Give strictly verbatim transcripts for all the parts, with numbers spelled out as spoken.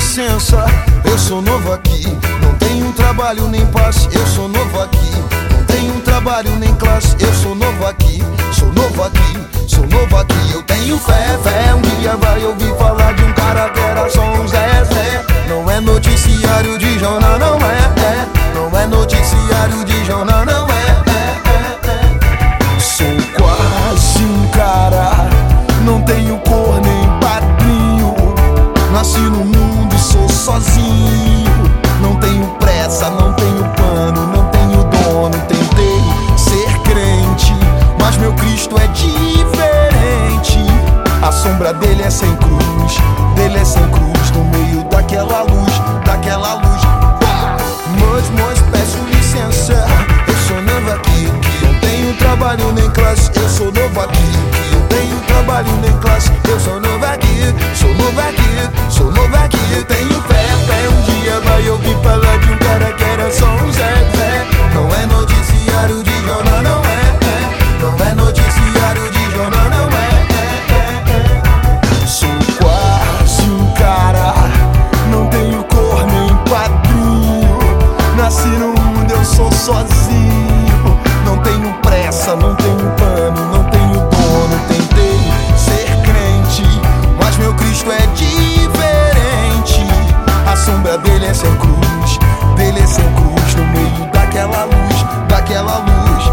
licença, eu sou novo aqui. Não tenho trabalho nem passe, eu sou novo aqui. Não tenho trabalho nem classe, eu sou novo aqui. Sou novo aqui, sou novo aqui. Eu tenho fé, fé, um dia vai ouvir falar de um cara que era só um Zé Zé. Não é noticiário de jornal, não é, é. Não é noticiário de jornal, não é, é, é. Sou quase um cara, não tenho cor nem padrinho. Nasci no mundo e sou sozinho. Não tenho pressa, não tenho pano, não tenho dono. Tentei ser crente, mas meu Cristo é diferente. A sombra dele é sem cruz, dele é sem cruz. No meio daquela luz, daquela luz. Mas, mas peço licença, eu sou novo aqui. Que eu tenho trabalho nem classe, eu sou novo aqui. Que eu tenho trabalho nem classe, eu sou novo aqui. Sou novo aqui, sou novo aqui. Eu tenho fé, fé, um dia vai ouvir falar de um cara que era só um Zé Zé. Não é noticiário de jornal, não é, é. Não é noticiário de jornal, não é, é, é, é. Sou quase um cara, não tenho cor nem padrinho. Nasci no mundo, eu sou sozinho. Não tenho pressa, não tenho pano, não tenho dono. Tentei ser crente, mas meu Cristo é diferente. A sombra dele é sem cruz, dele é sem cruz. No meio daquela luz, daquela luz.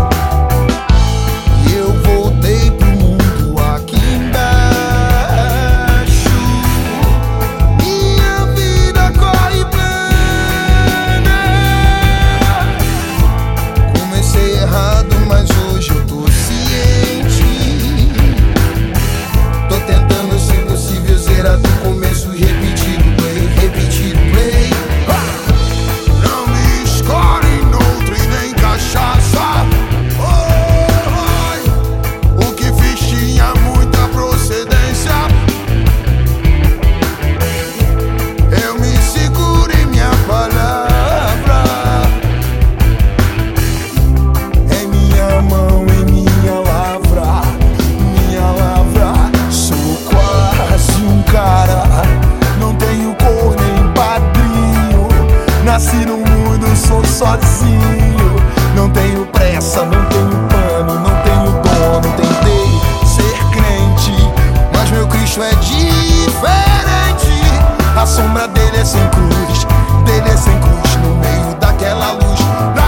E eu voltei pro mundo aqui embaixo. Minha vida corre plana. Comecei errado, mas hoje eu tô ciente. Tô tentando, se possível, zerar do começo e repetir o play, repetir o play. Não me escolhe noutro e nem cachaça. Oh, oh, o que fiz tinha muita procedência. Eu me seguro em minha palavra. Em minha mão, em minha lavra, minha lavra. Sou quase um cara, não tenho cor nem padrinho. Nasci no mundo, sou sozinho. Não tenho pressa, não tenho pano, não tenho dono. Tentei ser crente, mas meu Cristo é diferente. A sombra dele é sem cruz, dele é sem cruz. No meio daquela luz,